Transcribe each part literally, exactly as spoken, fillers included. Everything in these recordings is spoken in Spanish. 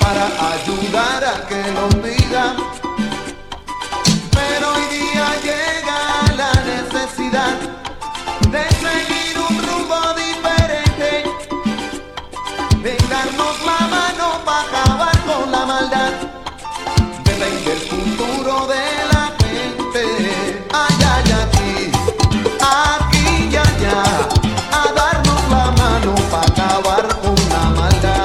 para ayudar a que lo diga. Pero hoy día llega la necesidad de seguir un rumbo diferente, de darnos la mano para acabar con la maldad, de vender el futuro de la gente. Ay, ay, aquí, aquí y allá, a darnos la mano para acabar con la maldad.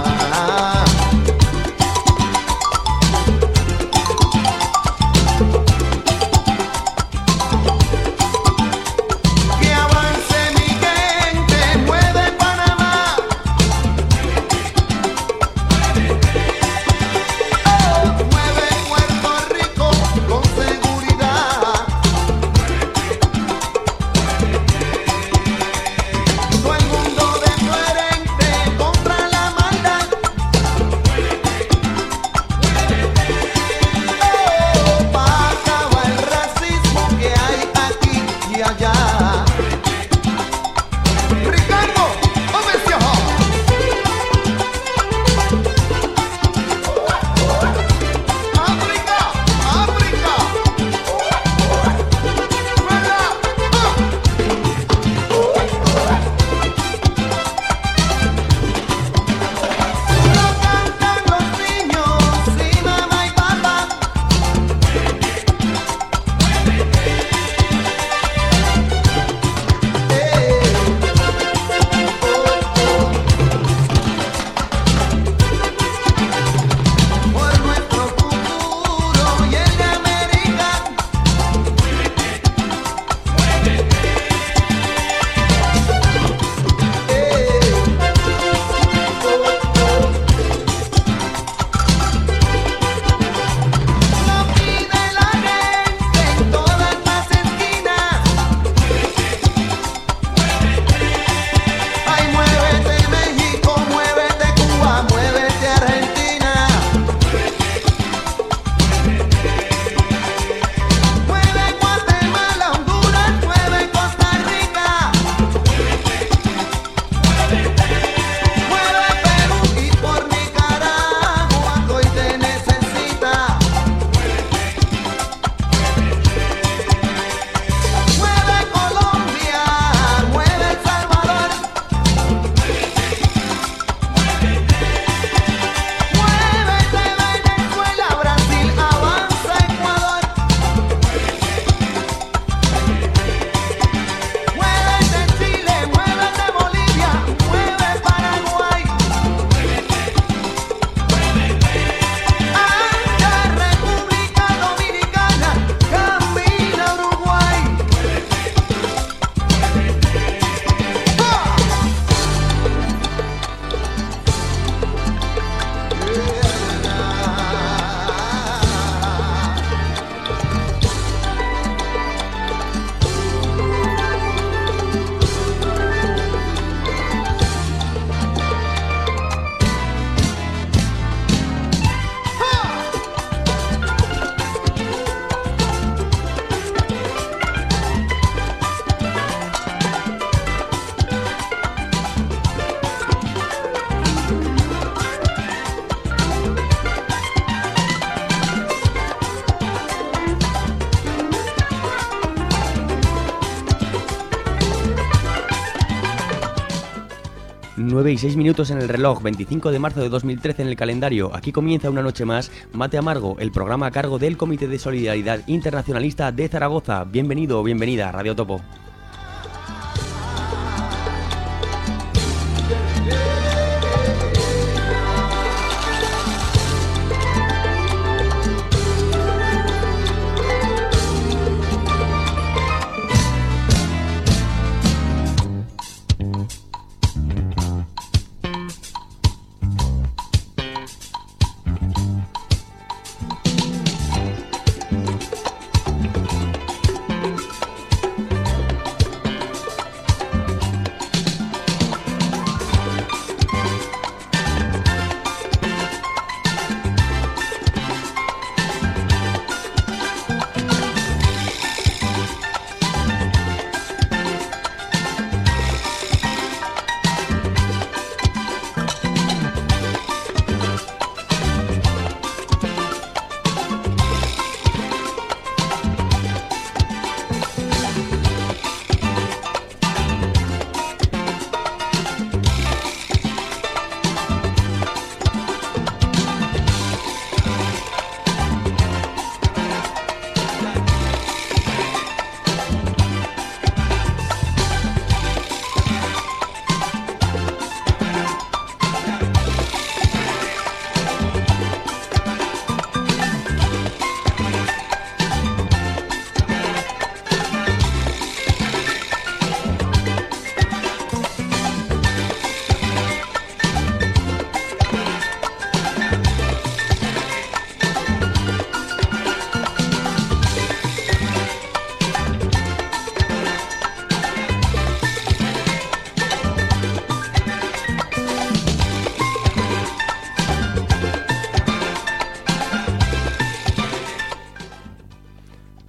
nueve y seis minutos en el reloj, veinticinco de marzo de dos mil trece en el calendario. Aquí comienza una noche más Mate Amargo, el programa a cargo del Comité de Solidaridad Internacionalista de Zaragoza. Bienvenido o bienvenida a Radio Topo.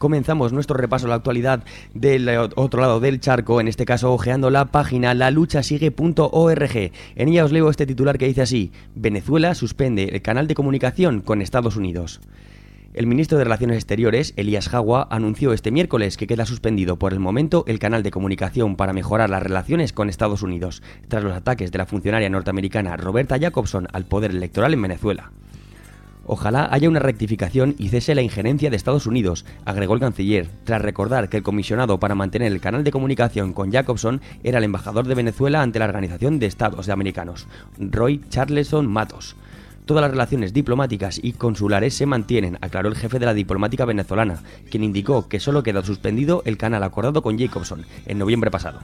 comenzamos nuestro repaso a la actualidad del otro lado del charco, en este caso ojeando la página la lucha sigue punto org. En ella os leo este titular que dice así: Venezuela suspende el canal de comunicación con Estados Unidos. El ministro de Relaciones Exteriores, Elías Jagua, anunció este miércoles que queda suspendido por el momento el canal de comunicación para mejorar las relaciones con Estados Unidos, tras los ataques de la funcionaria norteamericana Roberta Jacobson al poder electoral en Venezuela. Ojalá haya una rectificación y cese la injerencia de Estados Unidos, agregó el canciller, tras recordar que el comisionado para mantener el canal de comunicación con Jacobson era el embajador de Venezuela ante la Organización de Estados Americanos, Roy Charleson Matos. Todas las relaciones diplomáticas y consulares se mantienen, aclaró el jefe de la diplomática venezolana, quien indicó que solo queda suspendido el canal acordado con Jacobson en noviembre pasado.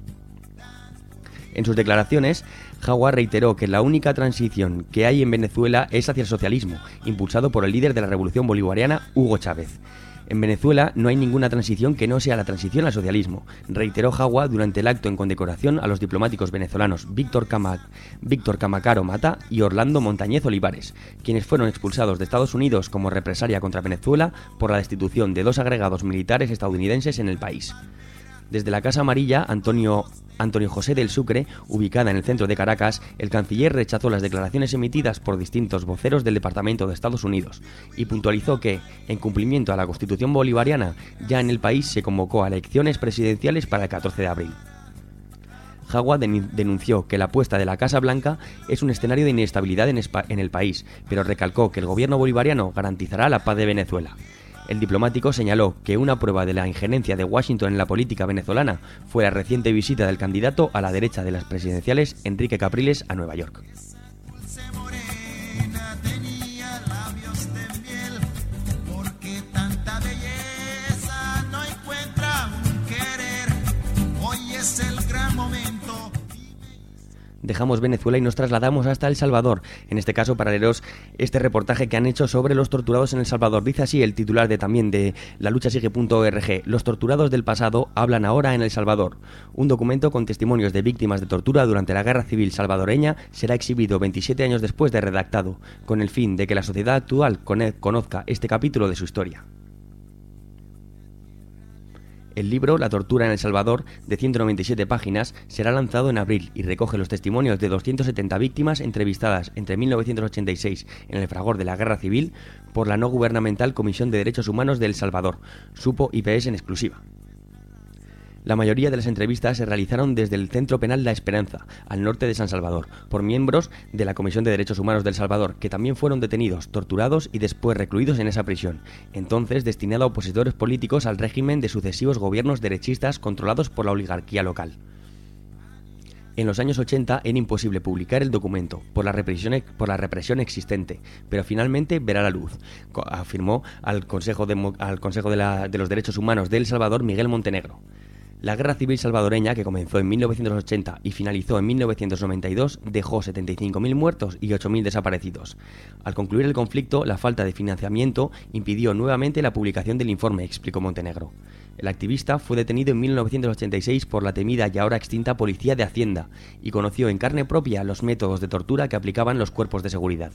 En sus declaraciones, Jagua reiteró que la única transición que hay en Venezuela es hacia el socialismo, impulsado por el líder de la revolución bolivariana, Hugo Chávez. En Venezuela no hay ninguna transición que no sea la transición al socialismo, reiteró Jagua durante el acto en condecoración a los diplomáticos venezolanos Víctor, Cama, Víctor Camacaro Mata y Orlando Montañez Olivares, quienes fueron expulsados de Estados Unidos como represalia contra Venezuela por la destitución de dos agregados militares estadounidenses en el país. Desde la Casa Amarilla, Antonio, Antonio José del Sucre, ubicada en el centro de Caracas, el canciller rechazó las declaraciones emitidas por distintos voceros del Departamento de Estados Unidos y puntualizó que, en cumplimiento a la Constitución bolivariana, ya en el país se convocó a elecciones presidenciales para el catorce de abril. Jagua denunció que la apuesta de la Casa Blanca es un escenario de inestabilidad en, en el país, pero recalcó que el gobierno bolivariano garantizará la paz de Venezuela. El diplomático señaló que una prueba de la injerencia de Washington en la política venezolana fue la reciente visita del candidato a la derecha de las presidenciales, Enrique Capriles, a Nueva York. Dejamos Venezuela y nos trasladamos hasta El Salvador. En este caso, para leeros este reportaje que han hecho sobre los torturados en El Salvador. Dice así el titular de también de la lucha sigue punto org. Los torturados del pasado hablan ahora en El Salvador. Un documento con testimonios de víctimas de tortura durante la Guerra Civil salvadoreña será exhibido veintisiete años después de redactado, con el fin de que la sociedad actual conozca este capítulo de su historia. El libro La tortura en El Salvador, de ciento noventa y siete páginas, será lanzado en abril y recoge los testimonios de doscientas setenta víctimas entrevistadas entre mil novecientos ochenta y seis en el fragor de la Guerra Civil por la no gubernamental Comisión de Derechos Humanos de El Salvador, supo I P S en exclusiva. La mayoría de las entrevistas se realizaron desde el Centro Penal La Esperanza, al norte de San Salvador, por miembros de la Comisión de Derechos Humanos de El Salvador, que también fueron detenidos, torturados y después recluidos en esa prisión, entonces destinada a opositores políticos al régimen de sucesivos gobiernos derechistas controlados por la oligarquía local. En los años ochenta era imposible publicar el documento por la represión, por la represión existente, pero finalmente verá la luz, afirmó al Consejo, de, al Consejo de, la, de los Derechos Humanos de El Salvador Miguel Montenegro. La Guerra Civil salvadoreña, que comenzó en mil novecientos ochenta y finalizó en mil novecientos noventa y dos, dejó setenta y cinco mil muertos y ocho mil desaparecidos. Al concluir el conflicto, la falta de financiamiento impidió nuevamente la publicación del informe, explicó Montenegro. El activista fue detenido en mil novecientos ochenta y seis por la temida y ahora extinta Policía de Hacienda y conoció en carne propia los métodos de tortura que aplicaban los cuerpos de seguridad.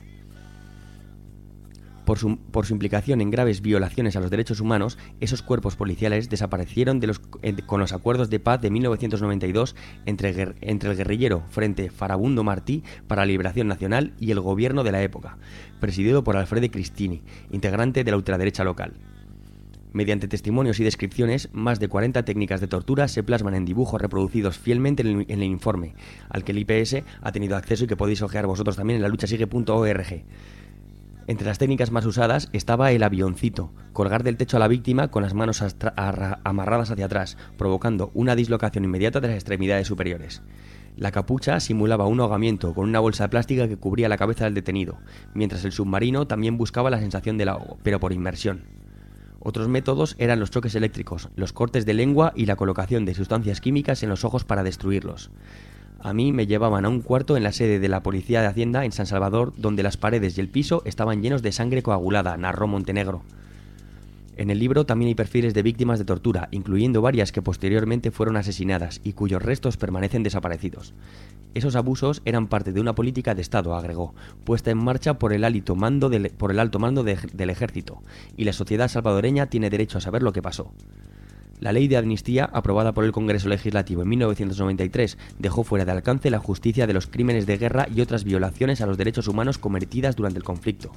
Por su, por su implicación en graves violaciones a los derechos humanos, esos cuerpos policiales desaparecieron de los, eh, con los acuerdos de paz de mil novecientos noventa y dos entre, entre el guerrillero Frente Farabundo Martí para la Liberación Nacional y el gobierno de la época, presidido por Alfredo Cristini, integrante de la ultraderecha local. Mediante testimonios y descripciones, más de cuarenta técnicas de tortura se plasman en dibujos reproducidos fielmente en el, en el informe, al que el I P S ha tenido acceso y que podéis ojear vosotros también en la lucha sigue punto org. Entre las técnicas más usadas estaba el avioncito, colgar del techo a la víctima con las manos amarradas hacia atrás, provocando una dislocación inmediata de las extremidades superiores. La capucha simulaba un ahogamiento con una bolsa plástica que cubría la cabeza del detenido, mientras el submarino también buscaba la sensación del ahogo, pero por inmersión. Otros métodos eran los choques eléctricos, los cortes de lengua y la colocación de sustancias químicas en los ojos para destruirlos. A mí me llevaban a un cuarto en la sede de la Policía de Hacienda en San Salvador, donde las paredes y el piso estaban llenos de sangre coagulada, narró Montenegro. En el libro también hay perfiles de víctimas de tortura, incluyendo varias que posteriormente fueron asesinadas y cuyos restos permanecen desaparecidos. Esos abusos eran parte de una política de Estado, agregó, puesta en marcha por el alto mando del, por el alto mando de, del ejército, y la sociedad salvadoreña tiene derecho a saber lo que pasó. La ley de amnistía, aprobada por el Congreso Legislativo en mil novecientos noventa y tres, dejó fuera de alcance la justicia de los crímenes de guerra y otras violaciones a los derechos humanos cometidas durante el conflicto.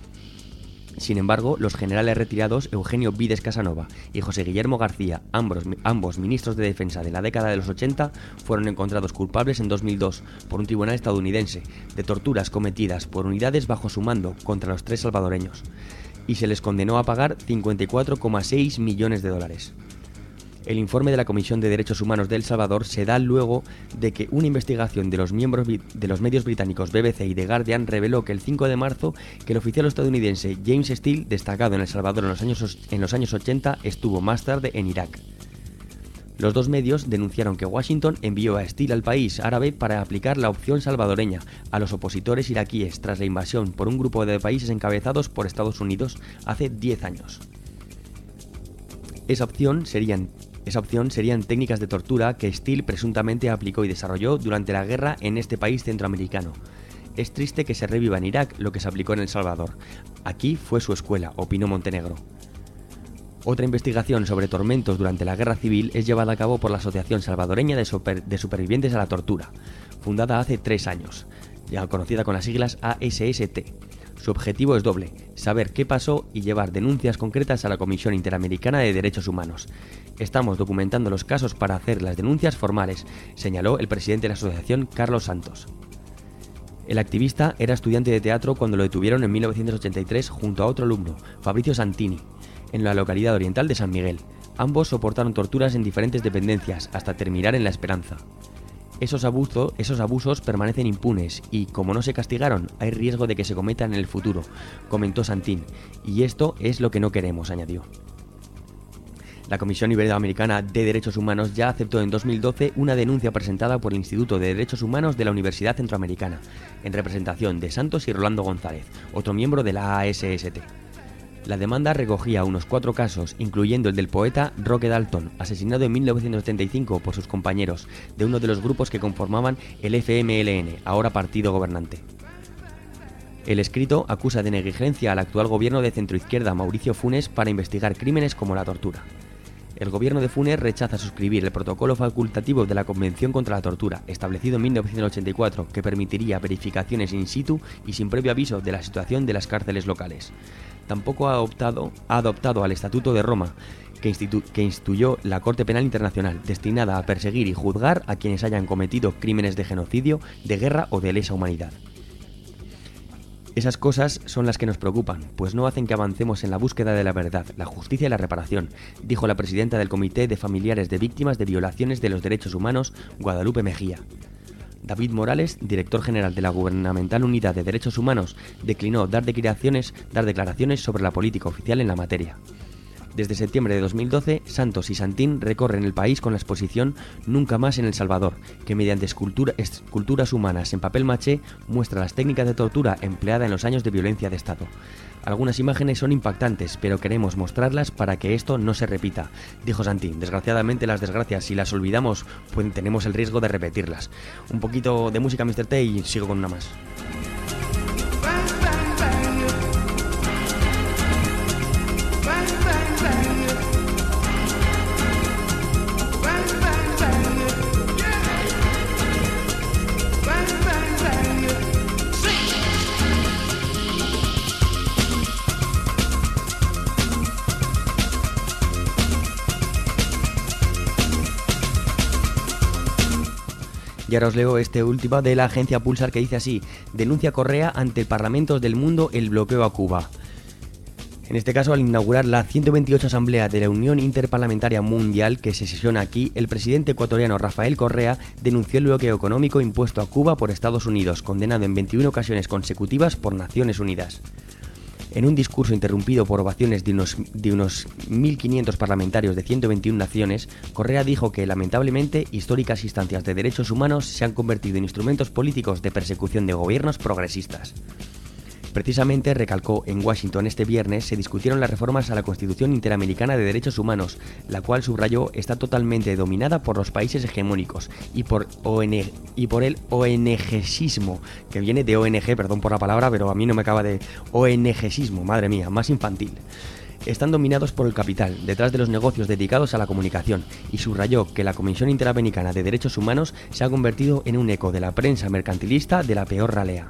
Sin embargo, los generales retirados Eugenio Vides Casanova y José Guillermo García, ambos, ambos ministros de defensa de la década de los ochenta, fueron encontrados culpables en dos mil dos por un tribunal estadounidense de torturas cometidas por unidades bajo su mando contra los tres salvadoreños, y se les condenó a pagar cincuenta y cuatro coma seis millones de dólares. El informe de la Comisión de Derechos Humanos de El Salvador se da luego de que una investigación de los miembros de los medios británicos B B C y The Guardian reveló que el cinco de marzo que el oficial estadounidense James Steele, destacado en El Salvador en los años, en los años ochenta, estuvo más tarde en Irak. Los dos medios denunciaron que Washington envió a Steele al país árabe para aplicar la opción salvadoreña a los opositores iraquíes tras la invasión por un grupo de países encabezados por Estados Unidos hace diez años. Esa opción serían Esa opción serían técnicas de tortura que Steele presuntamente aplicó y desarrolló durante la guerra en este país centroamericano. Es triste que se reviva en Irak lo que se aplicó en El Salvador. Aquí fue su escuela, opinó Montenegro. Otra investigación sobre tormentos durante la guerra civil es llevada a cabo por la Asociación Salvadoreña de, Super, de Supervivientes a la Tortura, fundada hace tres años, ya conocida con las siglas A S S T. Su objetivo es doble: saber qué pasó y llevar denuncias concretas a la Comisión Interamericana de Derechos Humanos. Estamos documentando los casos para hacer las denuncias formales, señaló el presidente de la asociación, Carlos Santos. El activista era estudiante de teatro cuando lo detuvieron en mil novecientos ochenta y tres junto a otro alumno, Fabricio Santini, en la localidad oriental de San Miguel. Ambos soportaron torturas en diferentes dependencias hasta terminar en La Esperanza. Esos, abuso, esos abusos permanecen impunes y, como no se castigaron, hay riesgo de que se cometan en el futuro, comentó Santín, y esto es lo que no queremos, añadió. La Comisión Iberoamericana de Derechos Humanos ya aceptó en dos mil doce una denuncia presentada por el Instituto de Derechos Humanos de la Universidad Centroamericana, en representación de Santos y Rolando González, otro miembro de la A S S T. La demanda recogía unos cuatro casos, incluyendo el del poeta Roque Dalton, asesinado en mil novecientos setenta y cinco por sus compañeros de uno de los grupos que conformaban el F M L N, ahora partido gobernante. El escrito acusa de negligencia al actual gobierno de centroizquierda Mauricio Funes para investigar crímenes como la tortura. El gobierno de Funes rechaza suscribir el protocolo facultativo de la Convención contra la Tortura, establecido en mil novecientos ochenta y cuatro, que permitiría verificaciones in situ y sin previo aviso de la situación de las cárceles locales. Tampoco ha adoptado, ha adoptado al Estatuto de Roma, que, institu- que instituyó la Corte Penal Internacional, destinada a perseguir y juzgar a quienes hayan cometido crímenes de genocidio, de guerra o de lesa humanidad. Esas cosas son las que nos preocupan, pues no hacen que avancemos en la búsqueda de la verdad, la justicia y la reparación, dijo la presidenta del Comité de Familiares de Víctimas de Violaciones de los Derechos Humanos, Guadalupe Mejía. David Morales, director general de la Gubernamental Unidad de Derechos Humanos, declinó dar declaraciones, dar declaraciones sobre la política oficial en la materia. Desde septiembre de dos mil doce, Santos y Santín recorren el país con la exposición Nunca más en El Salvador, que mediante escultura, esculturas humanas en papel maché muestra las técnicas de tortura empleadas en los años de violencia de Estado. Algunas imágenes son impactantes, pero queremos mostrarlas para que esto no se repita, dijo Santín. Desgraciadamente las desgracias, si las olvidamos, pues tenemos el riesgo de repetirlas. Un poquito de música, mister T, y sigo con una más. Y ahora os leo este último de la agencia Pulsar que dice así: denuncia Correa ante Parlamentos del Mundo el bloqueo a Cuba. En este caso, al inaugurar la ciento veintiocho Asamblea de la Unión Interparlamentaria Mundial que se sesiona aquí, el presidente ecuatoriano Rafael Correa denunció el bloqueo económico impuesto a Cuba por Estados Unidos, condenado en veintiuna ocasiones consecutivas por Naciones Unidas. En un discurso interrumpido por ovaciones de unos, de unos mil quinientos parlamentarios de ciento veintiuna naciones, Correa dijo que, lamentablemente, históricas instancias de derechos humanos se han convertido en instrumentos políticos de persecución de gobiernos progresistas. Precisamente, recalcó, en Washington este viernes se discutieron las reformas a la Constitución Interamericana de Derechos Humanos, la cual, subrayó, está totalmente dominada por los países hegemónicos y por, O N G, y por el ONGsismo, que viene de O N G, perdón por la palabra, pero a mí no me acaba de... ONGsismo, madre mía, más infantil. Están dominados por el capital, detrás de los negocios dedicados a la comunicación, y subrayó que la Comisión Interamericana de Derechos Humanos se ha convertido en un eco de la prensa mercantilista de la peor ralea.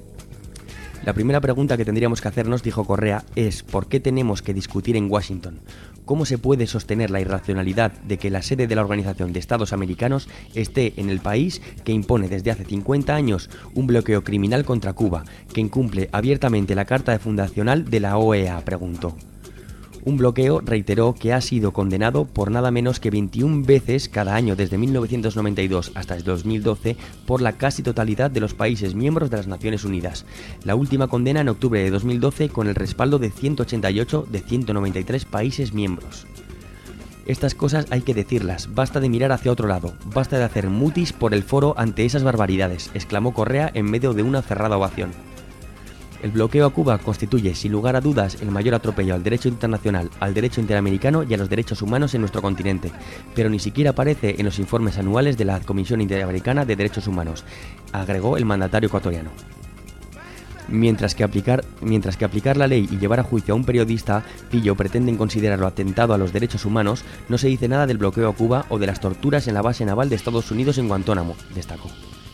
La primera pregunta que tendríamos que hacernos, dijo Correa, es ¿por qué tenemos que discutir en Washington? ¿Cómo se puede sostener la irracionalidad de que la sede de la Organización de Estados Americanos esté en el país que impone desde hace cincuenta años un bloqueo criminal contra Cuba, que incumple abiertamente la Carta Fundacional de la O E A?, preguntó. Un bloqueo, reiteró, que ha sido condenado por nada menos que veintiuna veces cada año desde mil novecientos noventa y dos hasta el dos mil doce por la casi totalidad de los países miembros de las Naciones Unidas. La última condena en octubre de dos mil doce con el respaldo de ciento ochenta y ocho de ciento noventa y tres países miembros. Estas cosas hay que decirlas, basta de mirar hacia otro lado, basta de hacer mutis por el foro ante esas barbaridades, exclamó Correa en medio de una cerrada ovación. El bloqueo a Cuba constituye, sin lugar a dudas, el mayor atropello al derecho internacional, al derecho interamericano y a los derechos humanos en nuestro continente, pero ni siquiera aparece en los informes anuales de la Comisión Interamericana de Derechos Humanos, agregó el mandatario ecuatoriano. Mientras que, aplicar, mientras que aplicar la ley y llevar a juicio a un periodista pillo pretenden considerarlo atentado a los derechos humanos, no se dice nada del bloqueo a Cuba o de las torturas en la base naval de Estados Unidos en Guantánamo, destacó.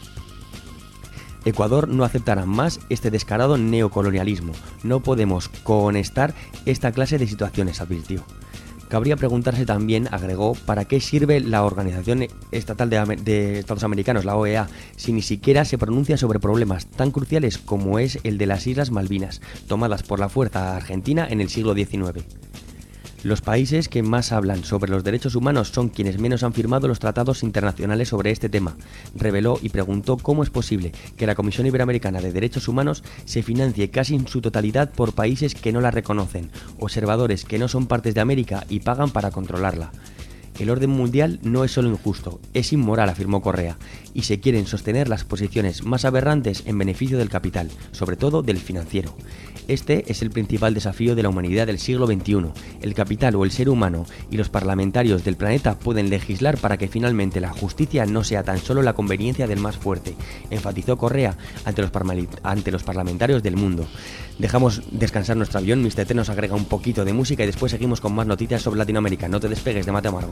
Ecuador no aceptará más este descarado neocolonialismo. No podemos cohonestar esta clase de situaciones, advirtió. Cabría preguntarse también, agregó, para qué sirve la Organización Estatal de, Amer- de Estados Americanos, la O E A, si ni siquiera se pronuncia sobre problemas tan cruciales como es el de las Islas Malvinas, tomadas por la fuerza argentina en el siglo diecinueve. Los países que más hablan sobre los derechos humanos son quienes menos han firmado los tratados internacionales sobre este tema, reveló y preguntó cómo es posible que la Comisión Iberoamericana de Derechos Humanos se financie casi en su totalidad por países que no la reconocen, observadores que no son partes de América y pagan para controlarla. El orden mundial no es solo injusto, es inmoral, afirmó Correa, y se quieren sostener las posiciones más aberrantes en beneficio del capital, sobre todo del financiero. Este es el principal desafío de la humanidad del siglo veintiuno. El capital o el ser humano y los parlamentarios del planeta pueden legislar para que finalmente la justicia no sea tan solo la conveniencia del más fuerte, enfatizó Correa ante los, ante los parlamentarios del mundo. Dejamos descansar nuestro avión, mister T nos agrega un poquito de música y después seguimos con más noticias sobre Latinoamérica. No te despegues de Mate Amargo.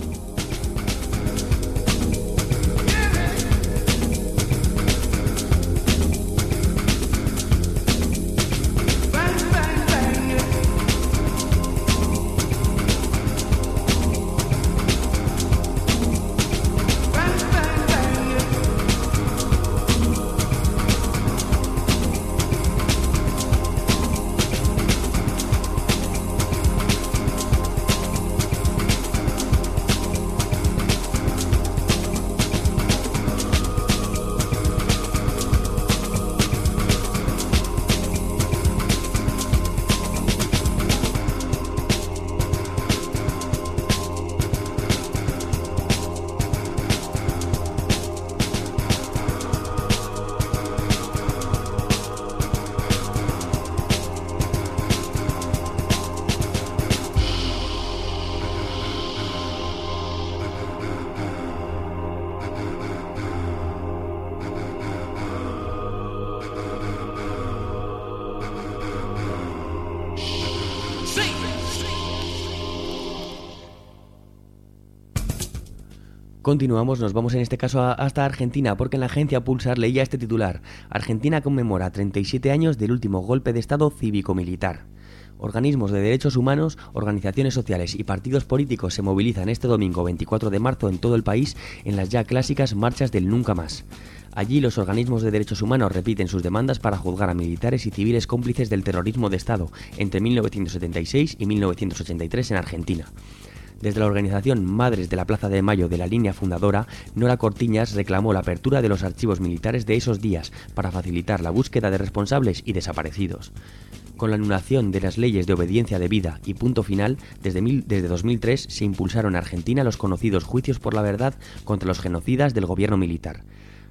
Continuamos, nos vamos en este caso a, hasta Argentina, porque en la agencia Pulsar leía este titular: Argentina conmemora treinta y siete años del último golpe de Estado cívico-militar. Organismos de derechos humanos, organizaciones sociales y partidos políticos se movilizan este domingo veinticuatro de marzo en todo el país en las ya clásicas marchas del Nunca Más. Allí los organismos de derechos humanos repiten sus demandas para juzgar a militares y civiles cómplices del terrorismo de Estado entre mil novecientos setenta y seis y mil novecientos ochenta y tres en Argentina. Desde la organización Madres de la Plaza de Mayo de la línea fundadora, Nora Cortiñas reclamó la apertura de los archivos militares de esos días para facilitar la búsqueda de responsables y desaparecidos. Con la anulación de las leyes de obediencia debida y punto final, desde, mil, desde dos mil tres se impulsaron en Argentina los conocidos juicios por la verdad contra los genocidas del gobierno militar.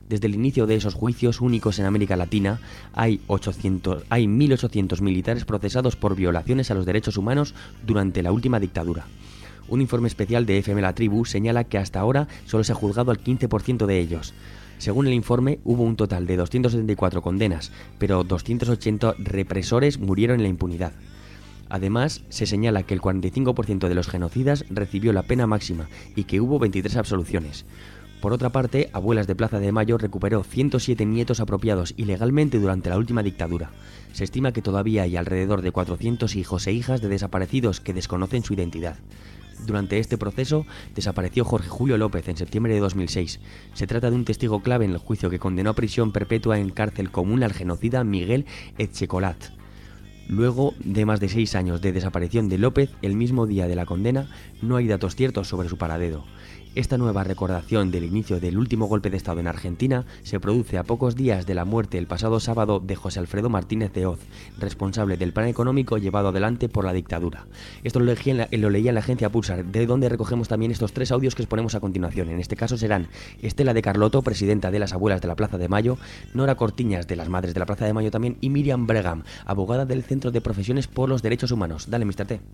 Desde el inicio de esos juicios únicos en América Latina, hay, ochocientos, hay mil ochocientos militares procesados por violaciones a los derechos humanos durante la última dictadura. Un informe especial de F M La Tribu señala que hasta ahora solo se ha juzgado al quince por ciento de ellos. Según el informe, hubo un total de doscientas setenta y cuatro condenas, pero doscientos ochenta represores murieron en la impunidad. Además, se señala que el cuarenta y cinco por ciento de los genocidas recibió la pena máxima y que hubo veintitrés absoluciones. Por otra parte, Abuelas de Plaza de Mayo recuperó ciento siete nietos apropiados ilegalmente durante la última dictadura. Se estima que todavía hay alrededor de cuatrocientos hijos e hijas de desaparecidos que desconocen su identidad. Durante este proceso, desapareció Jorge Julio López en septiembre de dos mil seis. Se trata de un testigo clave en el juicio que condenó a prisión perpetua en cárcel común al genocida Miguel Etxekolat. Luego de más de seis años de desaparición de López, el mismo día de la condena, no hay datos ciertos sobre su paradero. Esta nueva recordación del inicio del último golpe de Estado en Argentina se produce a pocos días de la muerte el pasado sábado de José Alfredo Martínez de Hoz, responsable del plan económico llevado adelante por la dictadura. Esto lo, leí en la, lo leía en la agencia Pulsar, de donde recogemos también estos tres audios que exponemos a continuación. En este caso serán Estela de Carlotto, presidenta de las Abuelas de la Plaza de Mayo, Nora Cortiñas, de las Madres de la Plaza de Mayo también, y Miriam Bregam, abogada del Centro de Profesiones por los Derechos Humanos. Dale, mister T.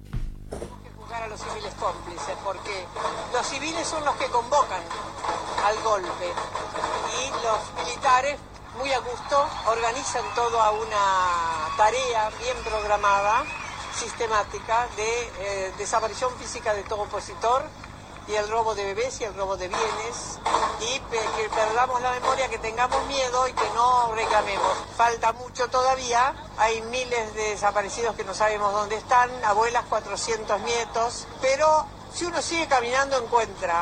A los civiles cómplices, porque los civiles son los que convocan al golpe y los militares muy a gusto organizan toda una tarea bien programada, sistemática de eh, desaparición física de todo opositor y el robo de bebés y el robo de bienes, y que perdamos la memoria, que tengamos miedo y que no reclamemos. Falta mucho todavía, hay miles de desaparecidos que no sabemos dónde están, abuelas, cuatrocientos nietos, pero si uno sigue caminando encuentra,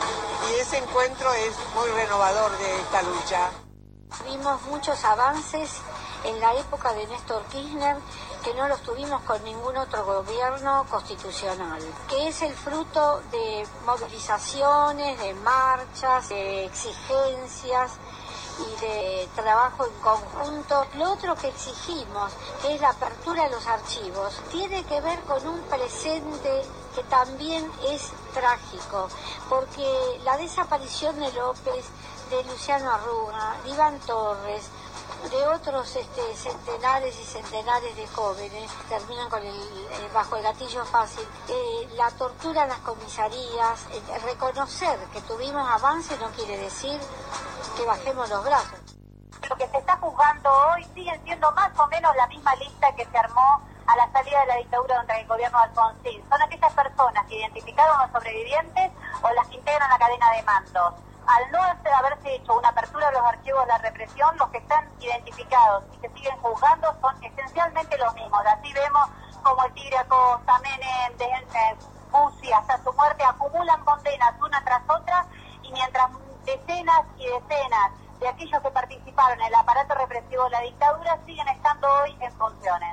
y ese encuentro es muy renovador de esta lucha. Vimos muchos avances en la época de Néstor Kirchner que no los tuvimos con ningún otro gobierno constitucional, que es el fruto de movilizaciones, de marchas, de exigencias y de trabajo en conjunto. Lo otro que exigimos, que es la apertura de los archivos, tiene que ver con un presente que también es trágico, porque la desaparición de López, de Luciano Arruna, de Iván Torres, de otros este, centenares y centenares de jóvenes terminan con el, eh, bajo el gatillo fácil, eh, la tortura en las comisarías. Eh, reconocer que tuvimos avance no quiere decir que bajemos los brazos. Lo que se está juzgando hoy siguen siendo más o menos la misma lista que se armó a la salida de la dictadura durante el gobierno de Alfonsín. Son aquellas personas que identificaron a los sobrevivientes o las que integran la cadena de mandos. Al no haberse hecho una apertura de los archivos de la represión, los que están identificados y que siguen juzgando son esencialmente los mismos. Así vemos como el Tigre Acosta, Menem, Bussi, hasta su muerte, acumulan condenas una tras otra, y mientras decenas y decenas de aquellos que participaron en el aparato represivo de la dictadura siguen estando hoy en funciones.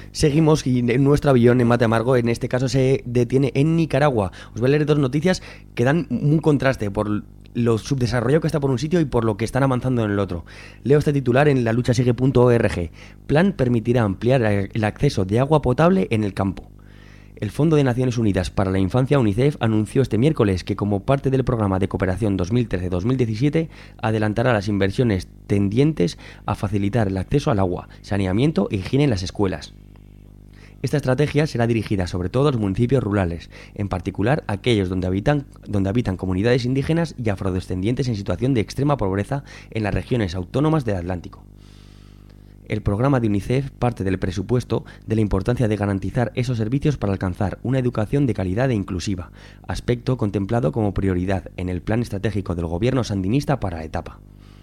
Seguimos y nuestro avión en Mate Amargo en este caso se detiene en Nicaragua. Os voy a leer dos noticias que dan un contraste por lo subdesarrollado que está por un sitio y por lo que están avanzando en el otro. Leo este titular en la lucha sigue punto org. Plan permitirá ampliar el acceso de agua potable en el campo. El Fondo de Naciones Unidas para la Infancia, UNICEF, anunció este miércoles que como parte del programa de cooperación dos mil trece dos mil diecisiete adelantará las inversiones tendientes a facilitar el acceso al agua, saneamiento e higiene en las escuelas. Esta estrategia será dirigida sobre todo a los municipios rurales, en particular aquellos donde habitan, donde habitan comunidades indígenas y afrodescendientes en situación de extrema pobreza en las regiones autónomas del Atlántico. El programa de UNICEF parte del presupuesto de la importancia de garantizar esos servicios para alcanzar una educación de calidad e inclusiva, aspecto contemplado como prioridad en el plan estratégico del gobierno sandinista para la etapa.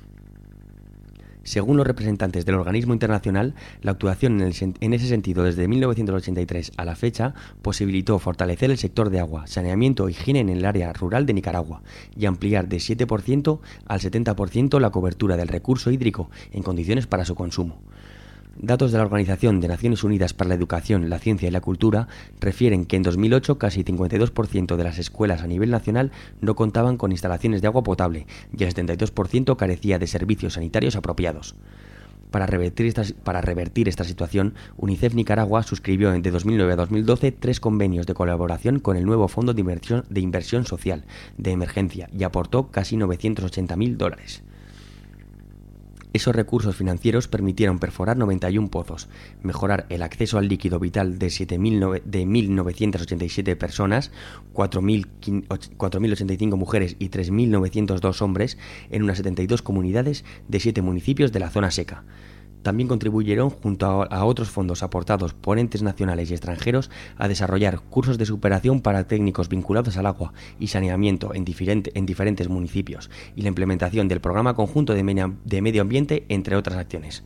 Según los representantes del organismo internacional, la actuación en, el, en ese sentido desde mil novecientos ochenta y tres a la fecha posibilitó fortalecer el sector de agua, saneamiento e higiene en el área rural de Nicaragua y ampliar de siete por ciento al setenta por ciento la cobertura del recurso hídrico en condiciones para su consumo. Datos de la Organización de Naciones Unidas para la Educación, la Ciencia y la Cultura refieren que en dos mil ocho casi cincuenta y dos por ciento de las escuelas a nivel nacional no contaban con instalaciones de agua potable y el setenta y dos por ciento carecía de servicios sanitarios apropiados. Para revertir, esta, para revertir esta situación, UNICEF Nicaragua suscribió de dos mil nueve a dos mil doce tres convenios de colaboración con el nuevo Fondo de Inversión, de Inversión Social de Emergencia y aportó casi novecientos ochenta mil dólares. Esos recursos financieros permitieron perforar noventa y uno pozos, mejorar el acceso al líquido vital de, siete mil novecientos ochenta y siete personas, cuatro mil ochenta y cinco mujeres y tres mil novecientos dos hombres en unas setenta y dos comunidades de siete municipios de la zona seca. También contribuyeron, junto a, a otros fondos aportados por entes nacionales y extranjeros, a desarrollar cursos de superación para técnicos vinculados al agua y saneamiento en, diferente, en diferentes municipios y la implementación del programa conjunto de, media, de medio ambiente, entre otras acciones.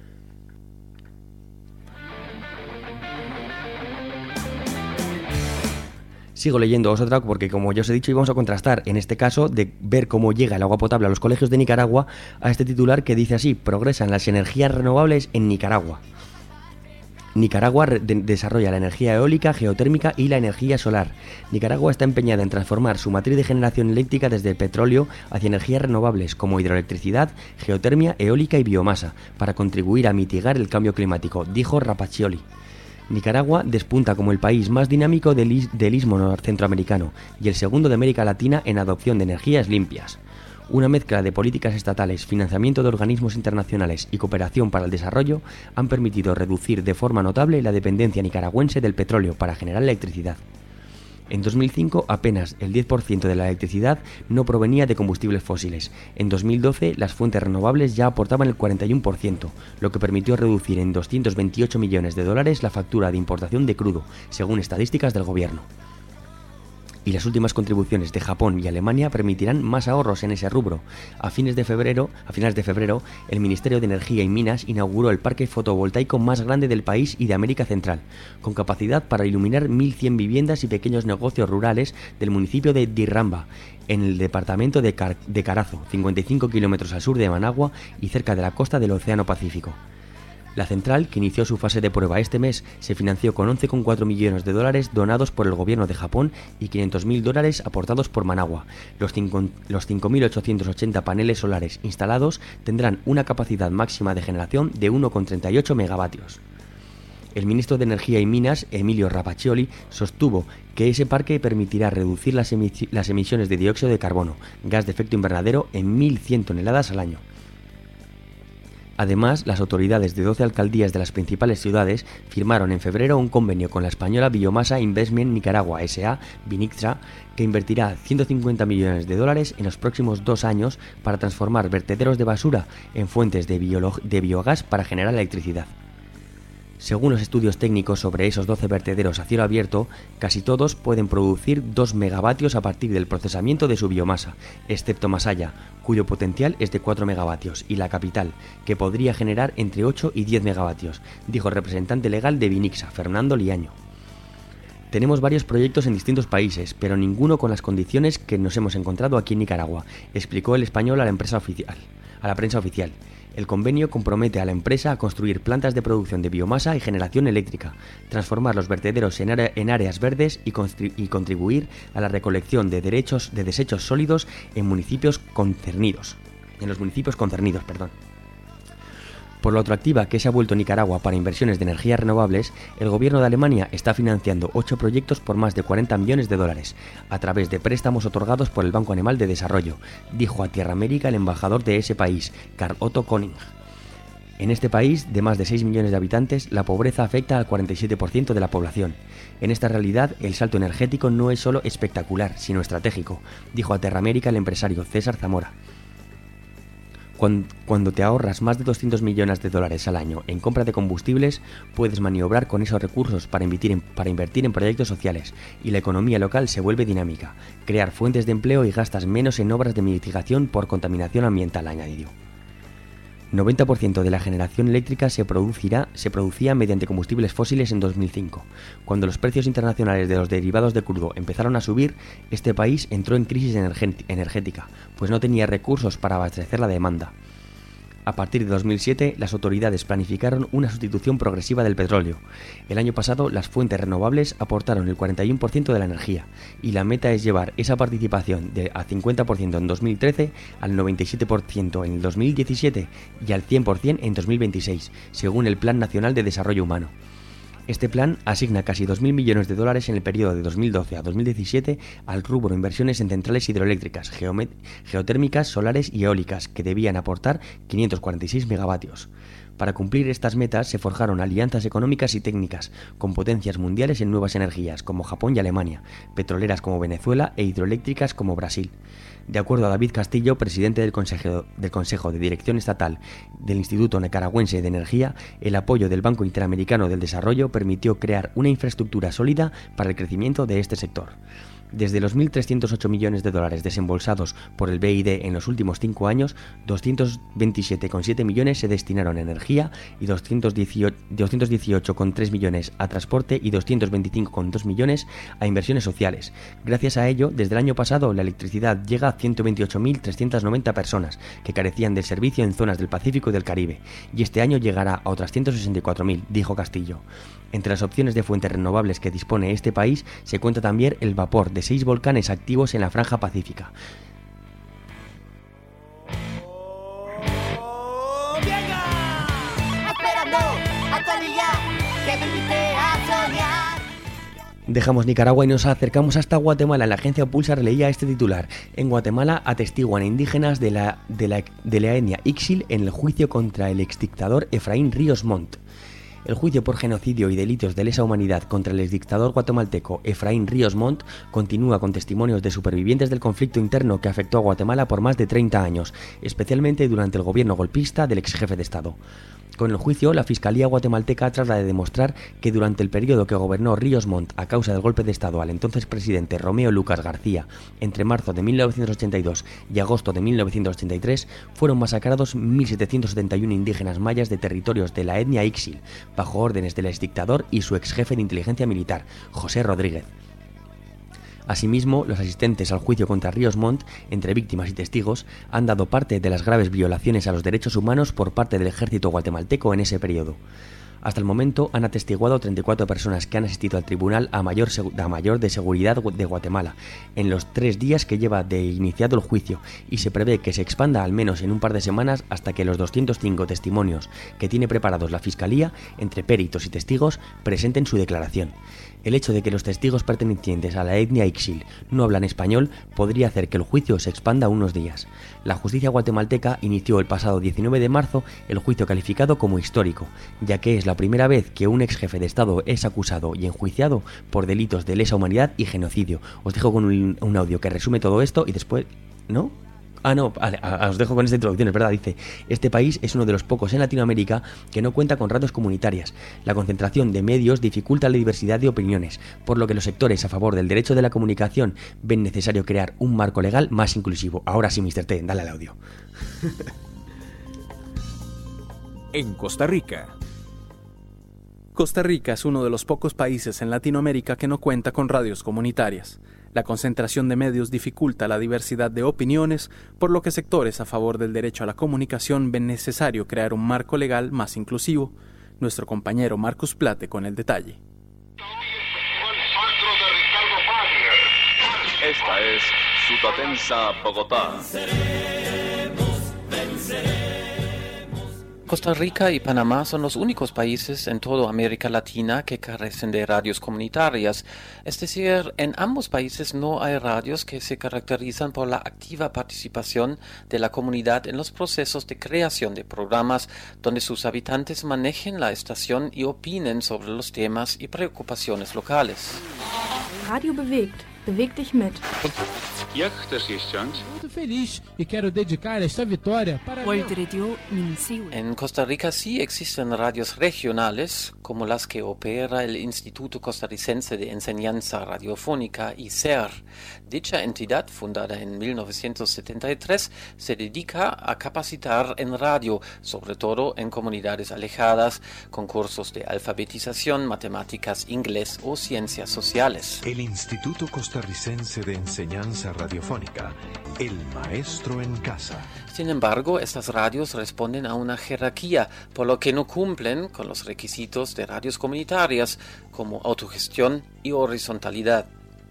Sigo leyendo otra porque, como ya os he dicho, íbamos a contrastar, en este caso, de ver cómo llega el agua potable a los colegios de Nicaragua, a este titular que dice así: progresan las energías renovables en Nicaragua. Nicaragua de- desarrolla la energía eólica, geotérmica y la energía solar. Nicaragua está empeñada en transformar su matriz de generación eléctrica desde el petróleo hacia energías renovables como hidroelectricidad, geotermia, eólica y biomasa, para contribuir a mitigar el cambio climático, dijo Rapaccioli. Nicaragua despunta como el país más dinámico del, is- del istmo centroamericano y el segundo de América Latina en adopción de energías limpias. Una mezcla de políticas estatales, financiamiento de organismos internacionales y cooperación para el desarrollo han permitido reducir de forma notable la dependencia nicaragüense del petróleo para generar electricidad. En dos mil cinco apenas el diez por ciento de la electricidad no provenía de combustibles fósiles. En dos mil doce las fuentes renovables ya aportaban el cuarenta y uno por ciento, lo que permitió reducir en doscientos veintiocho millones de dólares la factura de importación de crudo, según estadísticas del gobierno. Y las últimas contribuciones de Japón y Alemania permitirán más ahorros en ese rubro. A fines de febrero, a finales de febrero, el Ministerio de Energía y Minas inauguró el parque fotovoltaico más grande del país y de América Central, con capacidad para iluminar mil cien viviendas y pequeños negocios rurales del municipio de Dirramba, en el departamento de, Car- de Carazo, cincuenta y cinco kilómetros al sur de Managua y cerca de la costa del Océano Pacífico. La central, que inició su fase de prueba este mes, se financió con once coma cuatro millones de dólares donados por el gobierno de Japón y quinientos mil dólares aportados por Managua. Los, los cinco mil ochocientos ochenta paneles solares instalados tendrán una capacidad máxima de generación de uno coma treinta y ocho megavatios. El ministro de Energía y Minas, Emilio Rapaccioli, sostuvo que ese parque permitirá reducir las, emi- las emisiones de dióxido de carbono, gas de efecto invernadero, en mil cien toneladas al año. Además, las autoridades de doce alcaldías de las principales ciudades firmaron en febrero un convenio con la española Biomasa Investment Nicaragua S A, Binixa, que invertirá ciento cincuenta millones de dólares en los próximos dos años para transformar vertederos de basura en fuentes de, biolo- de biogás para generar electricidad. Según los estudios técnicos sobre esos doce vertederos a cielo abierto, casi todos pueden producir dos megavatios a partir del procesamiento de su biomasa, excepto Masaya, cuyo potencial es de cuatro megavatios, y la capital, que podría generar entre ocho y diez megavatios, dijo el representante legal de Binixa, Fernando Liaño. Tenemos varios proyectos en distintos países, pero ninguno con las condiciones que nos hemos encontrado aquí en Nicaragua, explicó el español a la empresa oficial, a la prensa oficial. El convenio compromete a la empresa a construir plantas de producción de biomasa y generación eléctrica, transformar los vertederos en, área, en áreas verdes y, y contribuir a la recolección de, derechos, de desechos sólidos en municipios concernidos. En los municipios concernidos, perdón. Por lo atractiva que se ha vuelto Nicaragua para inversiones de energías renovables, el gobierno de Alemania está financiando ocho proyectos por más de cuarenta millones de dólares, a través de préstamos otorgados por el Banco Alemán de Desarrollo, dijo a Tierra América el embajador de ese país, Karl Otto Koning. En este país, de más de seis millones de habitantes, la pobreza afecta al cuarenta y siete por ciento de la población. En esta realidad, el salto energético no es solo espectacular, sino estratégico, dijo a Tierra América el empresario César Zamora. Cuando te ahorras más de doscientos millones de dólares al año en compra de combustibles, puedes maniobrar con esos recursos para invertir, en, para invertir en proyectos sociales y la economía local se vuelve dinámica, crear fuentes de empleo y gastas menos en obras de mitigación por contaminación ambiental, añadió. noventa por ciento de la generación eléctrica se, producirá, se producía mediante combustibles fósiles en dos mil cinco. Cuando los precios internacionales de los derivados de crudo empezaron a subir, este país entró en crisis energética, pues no tenía recursos para abastecer la demanda. A partir de dos mil siete, las autoridades planificaron una sustitución progresiva del petróleo. El año pasado, las fuentes renovables aportaron el cuarenta y uno por ciento de la energía, y la meta es llevar esa participación de a cincuenta por ciento en dos mil trece, al noventa y siete por ciento en el dos mil diecisiete y al cien por ciento en dos mil veintiséis, según el Plan Nacional de Desarrollo Humano. Este plan asigna casi dos mil millones de dólares en el periodo de dos mil doce a dos mil diecisiete al rubro de inversiones en centrales hidroeléctricas, geotérmicas, solares y eólicas, que debían aportar quinientos cuarenta y seis megavatios. Para cumplir estas metas se forjaron alianzas económicas y técnicas con potencias mundiales en nuevas energías, como Japón y Alemania, petroleras como Venezuela e hidroeléctricas como Brasil. De acuerdo a David Castillo, presidente del Consejo, del Consejo de Dirección Estatal del Instituto Nicaragüense de Energía, el apoyo del Banco Interamericano del Desarrollo permitió crear una infraestructura sólida para el crecimiento de este sector. Desde los mil trescientos ocho millones de dólares desembolsados por el B I D en los últimos cinco años, doscientos veintisiete coma siete millones se destinaron a energía y doscientos dieciocho coma tres millones a transporte y doscientos veinticinco coma dos millones a inversiones sociales. Gracias a ello, desde el año pasado, la electricidad llega a ciento veintiocho mil trescientas noventa personas que carecían del servicio en zonas del Pacífico y del Caribe, y este año llegará a otras ciento sesenta y cuatro mil, dijo Castillo. Entre las opciones de fuentes renovables que dispone este país se cuenta también el vapor de seis volcanes activos en la franja pacífica. Dejamos Nicaragua y nos acercamos hasta Guatemala. La agencia Pulsar leía este titular. En Guatemala atestiguan a indígenas de la, de la, de la etnia Ixil en el juicio contra el exdictador Efraín Ríos Montt. El juicio por genocidio y delitos de lesa humanidad contra el exdictador guatemalteco Efraín Ríos Montt continúa con testimonios de supervivientes del conflicto interno que afectó a Guatemala por más de treinta años, especialmente durante el gobierno golpista del exjefe de Estado. Con el juicio, la Fiscalía guatemalteca trata de demostrar que durante el periodo que gobernó Ríos Montt a causa del golpe de Estado al entonces presidente Romeo Lucas García, entre marzo de mil novecientos ochenta y dos y agosto de mil novecientos ochenta y tres, fueron masacrados mil setecientos setenta y uno indígenas mayas de territorios de la etnia Ixil, bajo órdenes del exdictador y su exjefe de inteligencia militar, José Rodríguez. Asimismo, los asistentes al juicio contra Ríos Montt, entre víctimas y testigos, han dado parte de las graves violaciones a los derechos humanos por parte del ejército guatemalteco en ese periodo. Hasta el momento han atestiguado treinta y cuatro personas que han asistido al Tribunal a mayor, a mayor de Seguridad de Guatemala en los tres días que lleva de iniciado el juicio, y se prevé que se expanda al menos en un par de semanas hasta que los doscientos cinco testimonios que tiene preparados la Fiscalía, entre peritos y testigos, presenten su declaración. El hecho de que los testigos pertenecientes a la etnia Ixil no hablan español podría hacer que el juicio se expanda unos días. La justicia guatemalteca inició el pasado diecinueve de marzo el juicio calificado como histórico, ya que es la primera vez que un ex jefe de Estado es acusado y enjuiciado por delitos de lesa humanidad y genocidio. Os dejo con un, un audio que resume todo esto y después... ¿No? Ah, no, vale, os dejo con esta introducción, es verdad, dice: este país es uno de los pocos en Latinoamérica que no cuenta con radios comunitarias. La concentración de medios dificulta la diversidad de opiniones, por lo que los sectores a favor del derecho de la comunicación ven necesario crear un marco legal más inclusivo. Ahora sí, mister T, dale al audio. En Costa Rica. Costa Rica es uno de los pocos países en Latinoamérica que no cuenta con radios comunitarias. La concentración de medios dificulta la diversidad de opiniones, por lo que sectores a favor del derecho a la comunicación ven necesario crear un marco legal más inclusivo. Nuestro compañero Marcus Plate con el detalle. Esta es Sutatensa, Bogotá. Costa Rica y Panamá son los únicos países en toda América Latina que carecen de radios comunitarias. Es decir, en ambos países no hay radios que se caracterizan por la activa participación de la comunidad en los procesos de creación de programas donde sus habitantes manejen la estación y opinen sobre los temas y preocupaciones locales. Radio bewegt. Beweg dich mit. Muito feliz y quiero dedicar esta victoria para En Costa Rica sí existen radios regionales, como las que opera el Instituto Costarricense de Enseñanza Radiofónica, I C E R. Dicha entidad, fundada en mil novecientos setenta y tres, se dedica a capacitar en radio, sobre todo en comunidades alejadas, con cursos de alfabetización, matemáticas, inglés o ciencias sociales. El Instituto Costarricense de Enseñanza Radiofónica, el maestro en casa. Sin embargo, estas radios responden a una jerarquía, por lo que no cumplen con los requisitos de radios comunitarias, como autogestión y horizontalidad.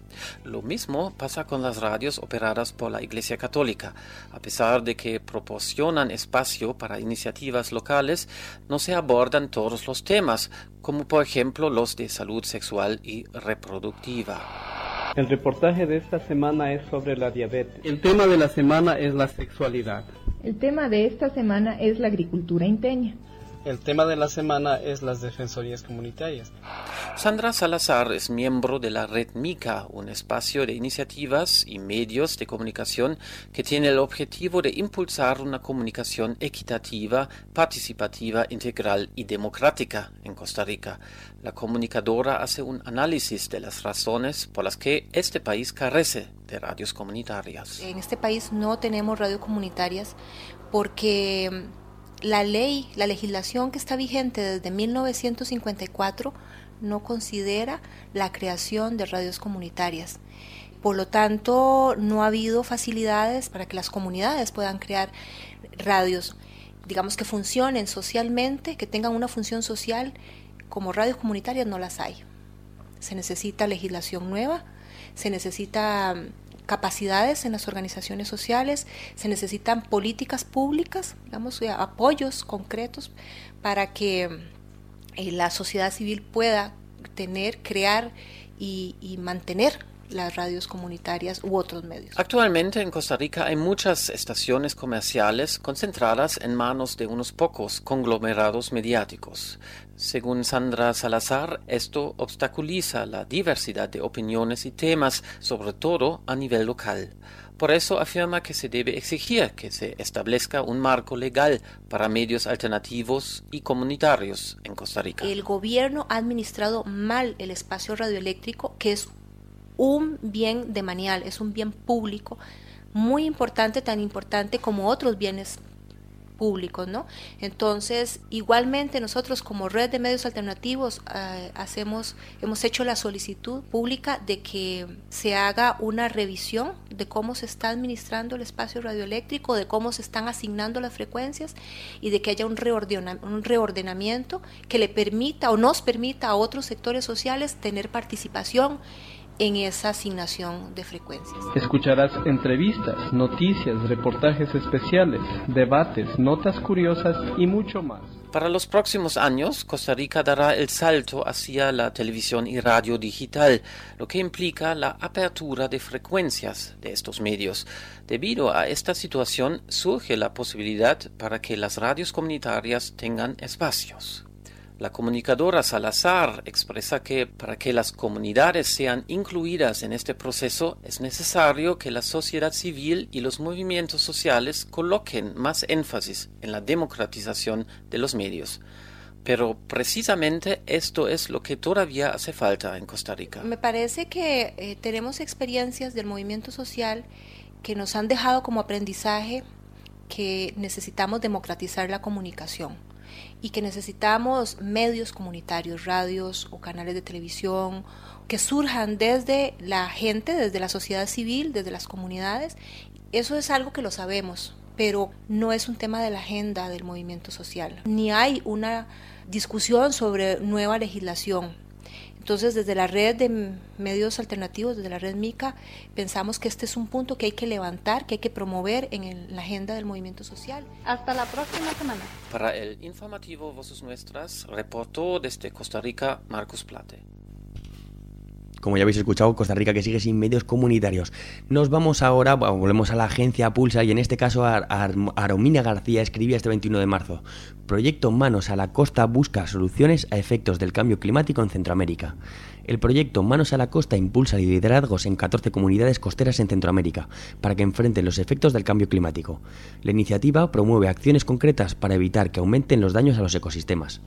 Lo mismo pasa con las radios operadas por la Iglesia Católica. A pesar de que proporcionan espacio para iniciativas locales, no se abordan todos los temas, como por ejemplo los de salud sexual y reproductiva. El reportaje de esta semana es sobre la diabetes. El tema de la semana es la sexualidad. El tema de esta semana es la agricultura inteña. El tema de la semana es las defensorías comunitarias. Sandra Salazar es miembro de la Red Mica, un espacio de iniciativas y medios de comunicación que tiene el objetivo de impulsar una comunicación equitativa, participativa, integral y democrática en Costa Rica. La comunicadora hace un análisis de las razones por las que este país carece de radios comunitarias. En este país no tenemos radios comunitarias porque la ley, la legislación que está vigente desde mil novecientos cincuenta y cuatro no considera la creación de radios comunitarias. Por lo tanto, no ha habido facilidades para que las comunidades puedan crear radios, digamos, que funcionen socialmente, que tengan una función social. Como radios comunitarias no las hay. Se necesita legislación nueva, se necesita capacidades en las organizaciones sociales, se necesitan políticas públicas, digamos, apoyos concretos para que eh, la sociedad civil pueda tener, crear y, y mantener las radios comunitarias u otros medios. Actualmente en Costa Rica hay muchas estaciones comerciales concentradas en manos de unos pocos conglomerados mediáticos. Según Sandra Salazar, esto obstaculiza la diversidad de opiniones y temas, sobre todo a nivel local. Por eso afirma que se debe exigir que se establezca un marco legal para medios alternativos y comunitarios en Costa Rica. El gobierno ha administrado mal el espacio radioeléctrico, que es un bien demanial, es un bien público muy importante, tan importante como otros bienes públicos, ¿no? Entonces, igualmente nosotros como red de medios alternativos eh, hacemos, hemos hecho la solicitud pública de que se haga una revisión de cómo se está administrando el espacio radioeléctrico, de cómo se están asignando las frecuencias y de que haya un, reordena, un reordenamiento que le permita o nos permita a otros sectores sociales tener participación en esa asignación de frecuencias. Escucharás entrevistas, noticias, reportajes especiales, debates, notas curiosas y mucho más. Para los próximos años, Costa Rica dará el salto hacia la televisión y radio digital, lo que implica la apertura de frecuencias de estos medios. Debido a esta situación, surge la posibilidad para que las radios comunitarias tengan espacios. La comunicadora Salazar expresa que para que las comunidades sean incluidas en este proceso es necesario que la sociedad civil y los movimientos sociales coloquen más énfasis en la democratización de los medios. Pero precisamente esto es lo que todavía hace falta en Costa Rica. Me parece que eh, tenemos experiencias del movimiento social que nos han dejado como aprendizaje que necesitamos democratizar la comunicación. y que necesitamos medios comunitarios, radios o canales de televisión que surjan desde la gente, desde la sociedad civil, desde las comunidades. Eso es algo que lo sabemos, pero no es un tema de la agenda del movimiento social, ni hay una discusión sobre nueva legislación. Entonces, desde la red de medios alternativos, desde la red MICA, pensamos que este es un punto que hay que levantar, que hay que promover en el, la agenda del movimiento social. Hasta la próxima semana. Para el informativo Voces Nuestras, reportó desde Costa Rica Marcos Plate. Como ya habéis escuchado, Costa Rica que sigue sin medios comunitarios. Nos vamos ahora, bueno, volvemos a la agencia Pulsa y en este caso a, a, a Aromina García escribía este veintiuno de marzo. Proyecto Manos a la Costa busca soluciones a efectos del cambio climático en Centroamérica. El proyecto Manos a la Costa impulsa liderazgos en catorce comunidades costeras en Centroamérica para que enfrenten los efectos del cambio climático. La iniciativa promueve acciones concretas para evitar que aumenten los daños a los ecosistemas.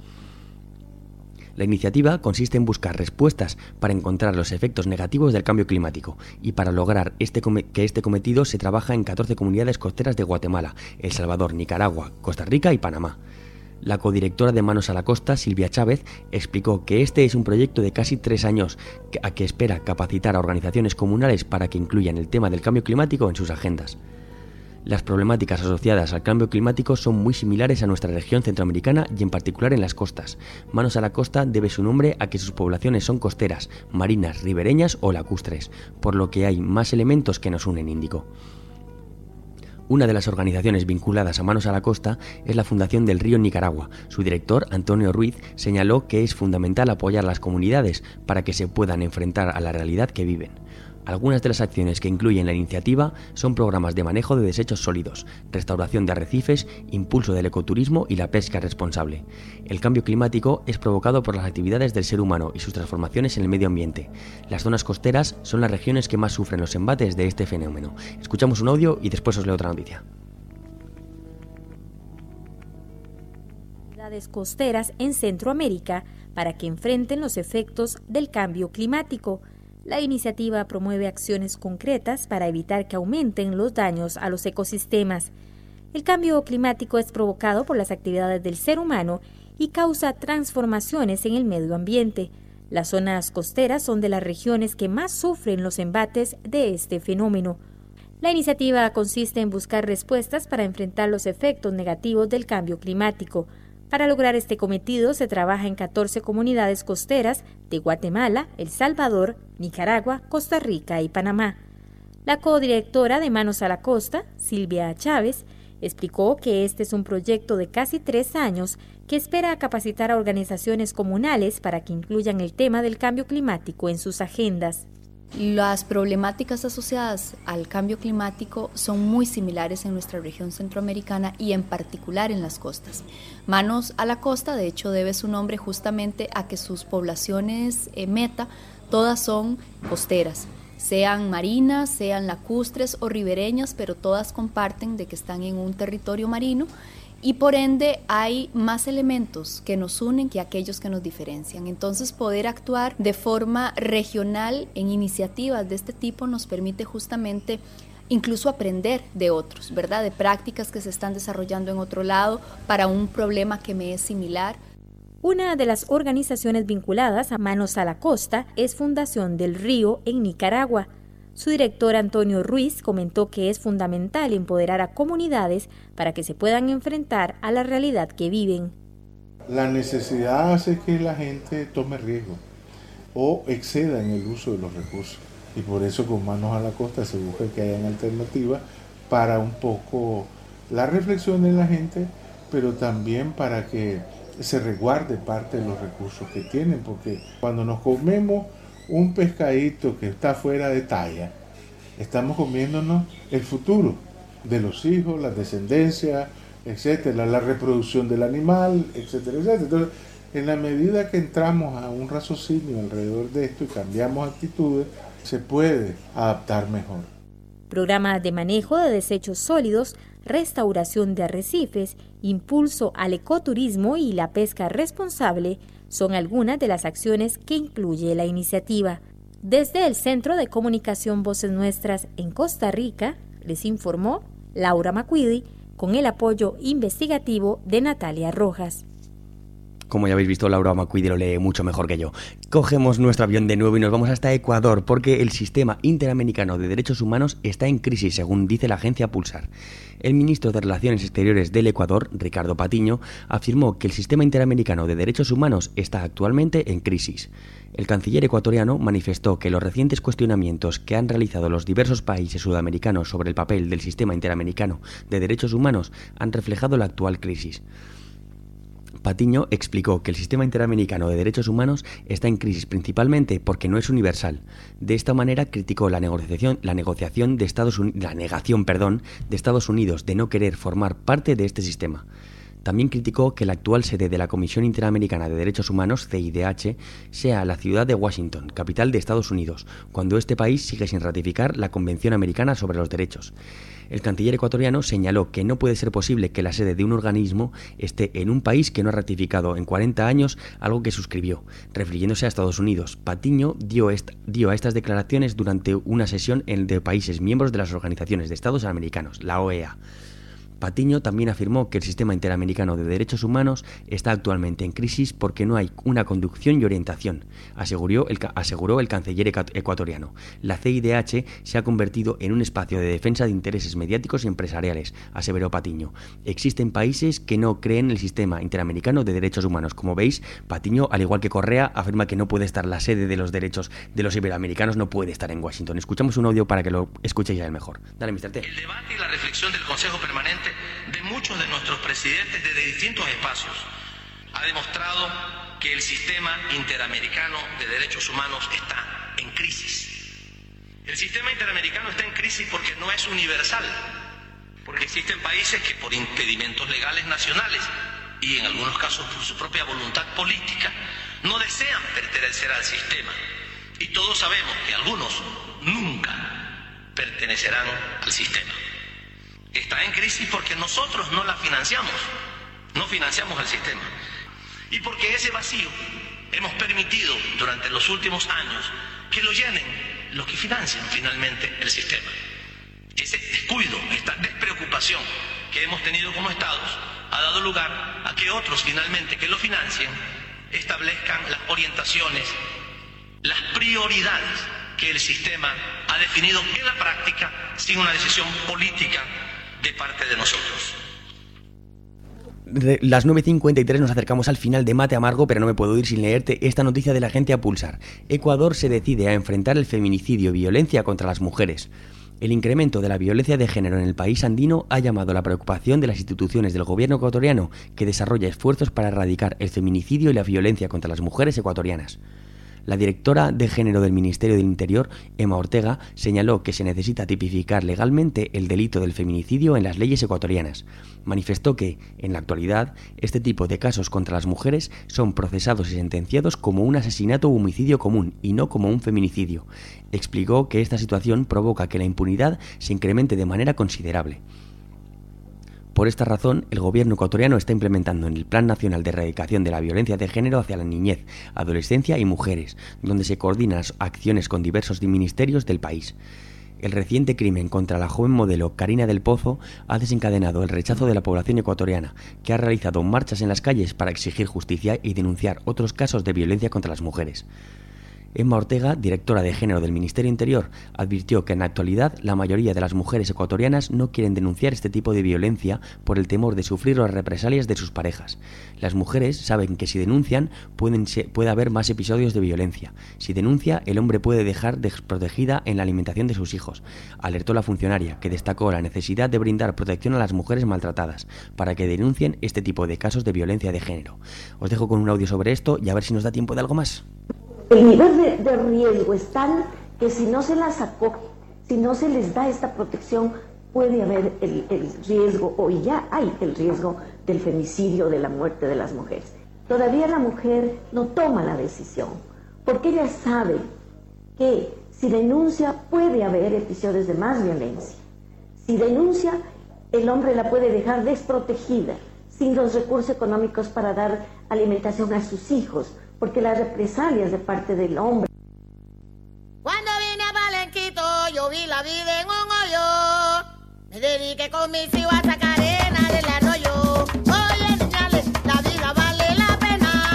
La iniciativa consiste en buscar respuestas para encontrar los efectos negativos del cambio climático y para lograr este que este cometido se trabaja en catorce comunidades costeras de Guatemala, El Salvador, Nicaragua, Costa Rica y Panamá. La codirectora de Manos a la Costa, Silvia Chávez, explicó que este es un proyecto de casi tres años a que espera capacitar a organizaciones comunales para que incluyan el tema del cambio climático en sus agendas. Las problemáticas asociadas al cambio climático son muy similares a nuestra región centroamericana y en particular en las costas. Manos a la Costa debe su nombre a que sus poblaciones son costeras, marinas, ribereñas o lacustres, por lo que hay más elementos que nos unen, indicó. Una de las organizaciones vinculadas a Manos a la Costa es la Fundación del Río Nicaragua. Su director, Antonio Ruiz, señaló que es fundamental apoyar a las comunidades para que se puedan enfrentar a la realidad que viven. Algunas de las acciones que incluyen la iniciativa son programas de manejo de desechos sólidos, restauración de arrecifes, impulso del ecoturismo y la pesca responsable. El cambio climático es provocado por las actividades del ser humano y sus transformaciones en el medio ambiente. Las zonas costeras son las regiones que más sufren los embates de este fenómeno. Escuchamos un audio y después os leo otra noticia. Ciudades costeras en Centroamérica para que enfrenten los efectos del cambio climático. La iniciativa promueve acciones concretas para evitar que aumenten los daños a los ecosistemas. El cambio climático es provocado por las actividades del ser humano y causa transformaciones en el medio ambiente. Las zonas costeras son de las regiones que más sufren los embates de este fenómeno. La iniciativa consiste en buscar respuestas para enfrentar los efectos negativos del cambio climático. Para lograr este cometido se trabaja en catorce comunidades costeras de Guatemala, El Salvador, Nicaragua, Costa Rica y Panamá. La codirectora de Manos a la Costa, Silvia Chávez, explicó que este es un proyecto de casi tres años que espera capacitar a organizaciones comunales para que incluyan el tema del cambio climático en sus agendas. Las problemáticas asociadas al cambio climático son muy similares en nuestra región centroamericana y en particular en las costas. Manos a la Costa, de hecho, debe su nombre justamente a que sus poblaciones eh, meta todas son costeras, sean marinas, sean lacustres o ribereñas, pero todas comparten de que están en un territorio marino y por ende hay más elementos que nos unen que aquellos que nos diferencian. Entonces poder actuar de forma regional en iniciativas de este tipo nos permite justamente incluso aprender de otros, ¿verdad? De prácticas que se están desarrollando en otro lado para un problema que me es similar. Una de las organizaciones vinculadas a Manos a la Costa es Fundación del Río en Nicaragua. Su director Antonio Ruiz comentó que es fundamental empoderar a comunidades para que se puedan enfrentar a la realidad que viven. La necesidad hace que la gente tome riesgo o exceda en el uso de los recursos y por eso con Manos a la Costa se busca que hayan alternativas para un poco la reflexión de la gente, pero también para que se resguarde parte de los recursos que tienen, porque cuando nos comemos un pescadito que está fuera de talla, estamos comiéndonos el futuro de los hijos, la descendencia, etcétera, la reproducción del animal, etcétera, etcétera. Entonces, en la medida que entramos a un raciocinio alrededor de esto y cambiamos actitudes, se puede adaptar mejor. Programas de manejo de desechos sólidos, restauración de arrecifes, impulso al ecoturismo y la pesca responsable son algunas de las acciones que incluye la iniciativa. Desde el Centro de Comunicación Voces Nuestras en Costa Rica, les informó Laura Macuidi con el apoyo investigativo de Natalia Rojas. Como ya habéis visto, Laura Macuidi lo lee mucho mejor que yo. Cogemos nuestro avión de nuevo y nos vamos hasta Ecuador, porque el sistema interamericano de derechos humanos está en crisis, según dice la agencia Pulsar. El ministro de Relaciones Exteriores del Ecuador, Ricardo Patiño, afirmó que el sistema interamericano de derechos humanos está actualmente en crisis. El canciller ecuatoriano manifestó que los recientes cuestionamientos que han realizado los diversos países sudamericanos sobre el papel del sistema interamericano de derechos humanos han reflejado la actual crisis. Patiño explicó que el sistema interamericano de derechos humanos está en crisis principalmente porque no es universal. De esta manera criticó la negociación, la negociación de Estados Unidos, la negación, perdón, de Estados Unidos de no querer formar parte de este sistema. También criticó que la actual sede de la Comisión Interamericana de Derechos Humanos, C I D H, sea la ciudad de Washington, capital de Estados Unidos, cuando este país sigue sin ratificar la Convención Americana sobre los Derechos. El canciller ecuatoriano señaló que no puede ser posible que la sede de un organismo esté en un país que no ha ratificado en cuarenta años algo que suscribió, refiriéndose a Estados Unidos. Patiño dio, esta, dio a estas declaraciones durante una sesión en de países miembros de las Organizaciones de Estados Americanos, la O E A. Patiño también afirmó que el sistema interamericano de derechos humanos está actualmente en crisis porque no hay una conducción y orientación, aseguró el, aseguró el canciller ecuatoriano. La C I D H se ha convertido en un espacio de defensa de intereses mediáticos y empresariales, aseveró Patiño. Existen países que no creen en el sistema interamericano de derechos humanos. Como veis, Patiño, al igual que Correa, afirma que no puede estar la sede de los derechos de los iberoamericanos, no puede estar en Washington. Escuchamos un audio para que lo escuchéis ya el mejor. Dale, mister T. El debate y la reflexión del Consejo Permanente de muchos de nuestros presidentes desde distintos espacios ha demostrado que el sistema interamericano de derechos humanos está en crisis. El sistema interamericano está en crisis porque no es universal, porque existen países que por impedimentos legales nacionales y en algunos casos por su propia voluntad política no desean pertenecer al sistema, y todos sabemos que algunos nunca pertenecerán al sistema. Está en crisis porque nosotros no la financiamos, no financiamos el sistema, y porque ese vacío hemos permitido durante los últimos años que lo llenen los que financian finalmente el sistema. Ese descuido, esta despreocupación que hemos tenido como estados ha dado lugar a que otros finalmente que lo financien establezcan las orientaciones, las prioridades que el sistema ha definido en la práctica sin una decisión política de parte de nosotros. Las nueve cincuenta y tres, nos acercamos al final de Mate Amargo, pero no me puedo ir sin leerte esta noticia de la agencia Pulsar. Ecuador se decide a enfrentar el feminicidio y violencia contra las mujeres. El incremento de la violencia de género en el país andino ha llamado a la preocupación de las instituciones del gobierno ecuatoriano, que desarrolla esfuerzos para erradicar el feminicidio y la violencia contra las mujeres ecuatorianas. La directora de Género del Ministerio del Interior, Emma Ortega, señaló que se necesita tipificar legalmente el delito del feminicidio en las leyes ecuatorianas. Manifestó que, en la actualidad, este tipo de casos contra las mujeres son procesados y sentenciados como un asesinato o homicidio común y no como un feminicidio. Explicó que esta situación provoca que la impunidad se incremente de manera considerable. Por esta razón, el gobierno ecuatoriano está implementando en el Plan Nacional de Erradicación de la Violencia de Género hacia la niñez, adolescencia y mujeres, donde se coordinan acciones con diversos ministerios del país. El reciente crimen contra la joven modelo Karina del Pozo ha desencadenado el rechazo de la población ecuatoriana, que ha realizado marchas en las calles para exigir justicia y denunciar otros casos de violencia contra las mujeres. Emma Ortega, directora de Género del Ministerio Interior, advirtió que en la actualidad la mayoría de las mujeres ecuatorianas no quieren denunciar este tipo de violencia por el temor de sufrir las represalias de sus parejas. Las mujeres saben que si denuncian pueden ser, puede haber más episodios de violencia. Si denuncia, el hombre puede dejar desprotegida en la alimentación de sus hijos, alertó la funcionaria, que destacó la necesidad de brindar protección a las mujeres maltratadas para que denuncien este tipo de casos de violencia de género. Os dejo con un audio sobre esto y a ver si nos da tiempo de algo más. El nivel de, de riesgo es tal que si no se las acoge, si no se les da esta protección, puede haber el, el riesgo, o ya hay el riesgo del femicidio, de la muerte de las mujeres. Todavía la mujer no toma la decisión, porque ella sabe que si denuncia puede haber episodios de más violencia. Si denuncia, el hombre la puede dejar desprotegida, sin los recursos económicos para dar alimentación a sus hijos, porque las represalias de parte del hombre. Cuando vine a Palenquito, yo vi la vida en un hoyo. Me dediqué con mis hijos a sacar arena del arroyo. Oye, niñales, la vida vale la pena.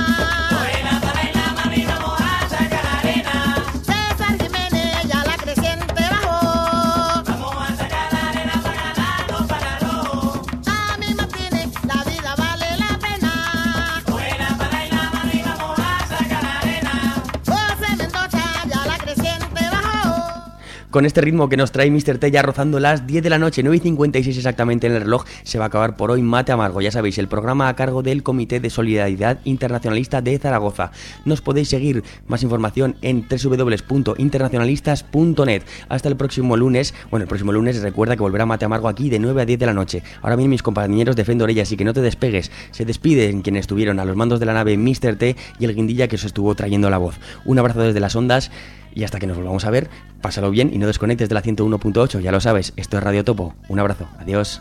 Con este ritmo que nos trae míster T, ya rozando las diez de la noche, nueve y cincuenta y seis exactamente en el reloj, se va a acabar por hoy Mate Amargo. Ya sabéis, el programa a cargo del Comité de Solidaridad Internacionalista de Zaragoza. Nos podéis seguir más información en doble u doble u doble u punto internacionalistas punto net. Hasta el próximo lunes. Bueno, el próximo lunes recuerda que volverá Mate Amargo aquí de nueve a diez de la noche. Ahora bien, mis compañeros de Fendo Orella, así que no te despegues. Se despiden quienes estuvieron a los mandos de la nave míster T y el guindilla que os estuvo trayendo la voz. Un abrazo desde las ondas. Y hasta que nos volvamos a ver, pásalo bien y no desconectes de la ciento uno punto ocho, ya lo sabes, esto es Radio Topo. Un abrazo, adiós.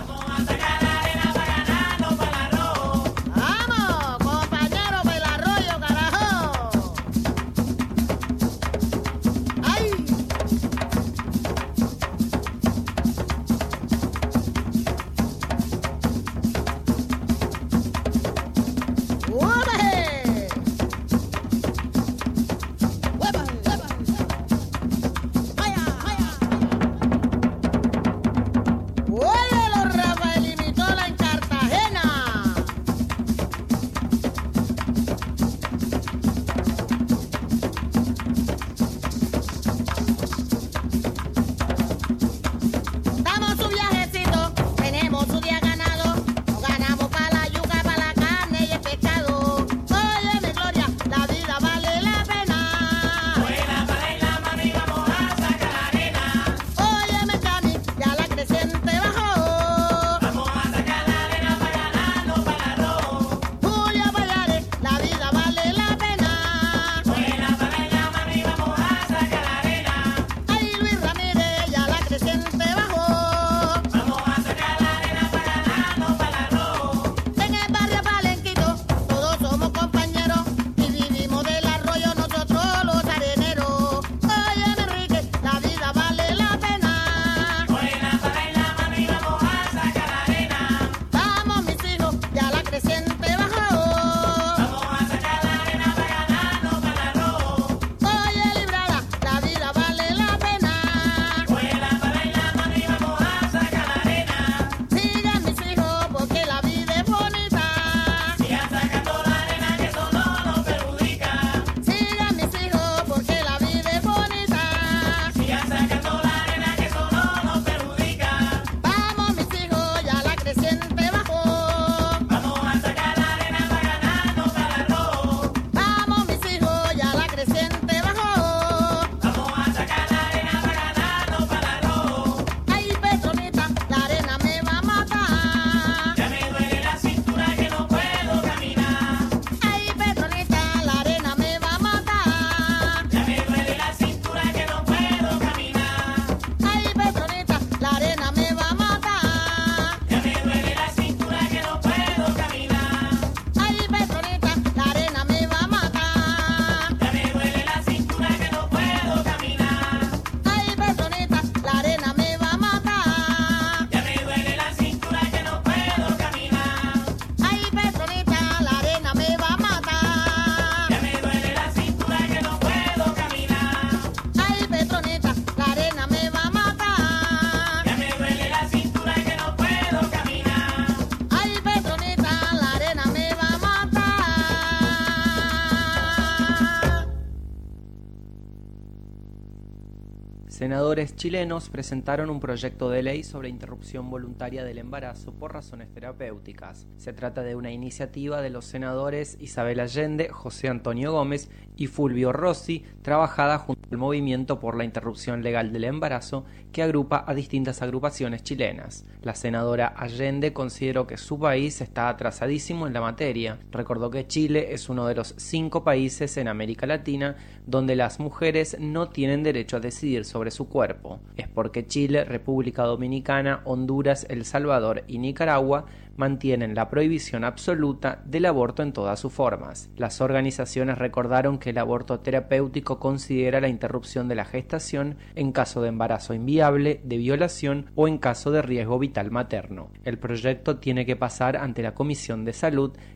Senadores chilenos presentaron un proyecto de ley sobre interrupción voluntaria del embarazo por razones terapéuticas. Se trata de una iniciativa de los senadores Isabel Allende, José Antonio Gómez y Fulvio Rossi, trabajada junto al Movimiento por la Interrupción Legal del Embarazo, que agrupa a distintas agrupaciones chilenas. La senadora Allende consideró que su país está atrasadísimo en la materia. Recordó que Chile es uno de los cinco países en América Latina donde las mujeres no tienen derecho a decidir sobre su cuerpo. Es porque Chile, República Dominicana, Honduras, El Salvador y Nicaragua mantienen la prohibición absoluta del aborto en todas sus formas. Las organizaciones recordaron que el aborto terapéutico considera la interrupción de la gestación en caso de embarazo inviable, de violación o en caso de riesgo vital materno. El proyecto tiene que pasar ante la Comisión de Salud,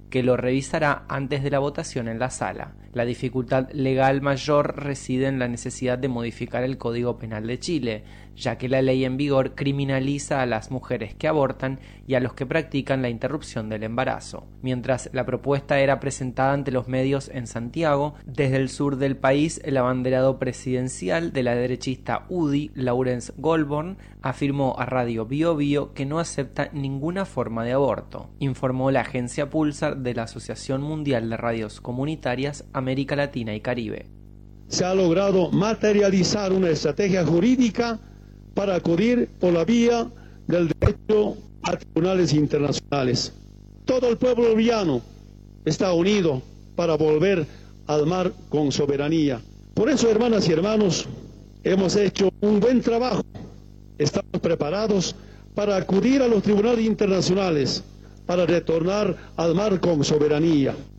que lo revisará antes de la votación en la sala. La dificultad legal mayor reside en la necesidad de modificar el Código Penal de Chile, ya que la ley en vigor criminaliza a las mujeres que abortan y a los que practican la interrupción del embarazo. Mientras la propuesta era presentada ante los medios en Santiago, desde el sur del país, el abanderado presidencial de la derechista U D I, Lawrence Goldborn, afirmó a Radio Bio Bio que no acepta ninguna forma de aborto, informó la agencia Pulsar de la Asociación Mundial de Radios Comunitarias América Latina y Caribe. Se ha logrado materializar una estrategia jurídica para acudir por la vía del derecho a tribunales internacionales. Todo el pueblo boliviano está unido para volver al mar con soberanía. Por eso, hermanas y hermanos, hemos hecho un buen trabajo. Estamos preparados para acudir a los tribunales internacionales para retornar al mar con soberanía.